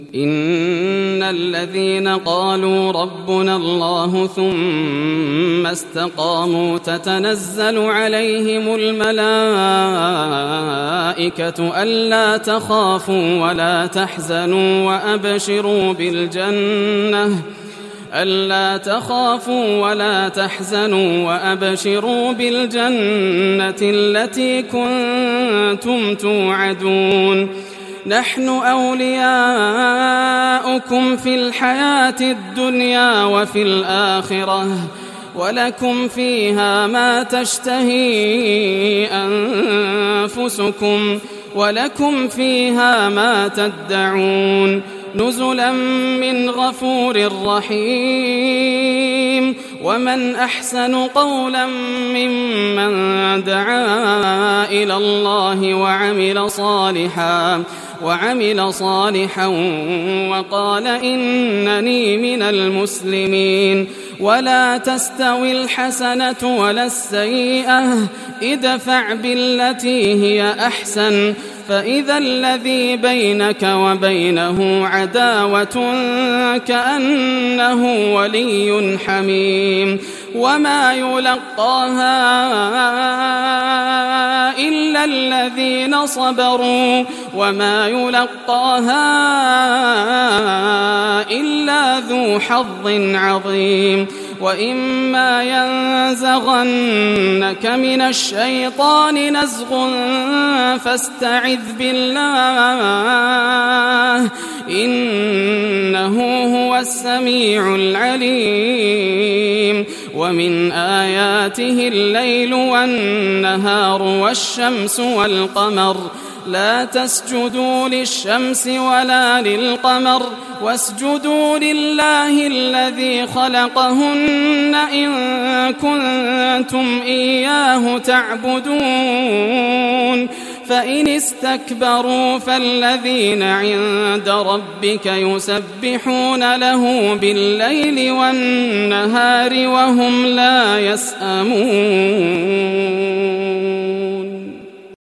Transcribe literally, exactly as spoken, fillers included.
إن الذين قالوا ربنا الله ثم استقاموا تتنزل عليهم الملائكة ألا تخافوا ولا تحزنوا وأبشروا بالجنة ألا تخافوا ولا تحزنوا وأبشروا بالجنة التي كنتم توعدون نحن أولياؤكم في الحياة الدنيا وفي الآخرة ولكم فيها ما تشتهي أنفسكم ولكم فيها ما تدعون نزلا من غفور رحيم ومن أحسن قولا ممن دعا إلى الله وعمل صالحا وعمل صالحا وقال إنني من المسلمين ولا تستوي الحسنة ولا السيئة ادفع بالتي هي أحسن فإذا الذي بينك وبينه عداوة كأنه ولي حميم وما يلقاها إلا الذين صبروا وما يلقاها إلا ذو حظ عظيم وإما ينزغنك من الشيطان نزغ فاستعذ بالله إنه هو السميع العليم ومن آياته الليل والنهار والشمس والقمر لا تسجدوا للشمس ولا للقمر واسجدوا لله الذي خلقهن إن كنتم إياه تعبدون فإن استكبروا فالذين عند ربك يسبحون له بالليل والنهار وهم لا يسأمون.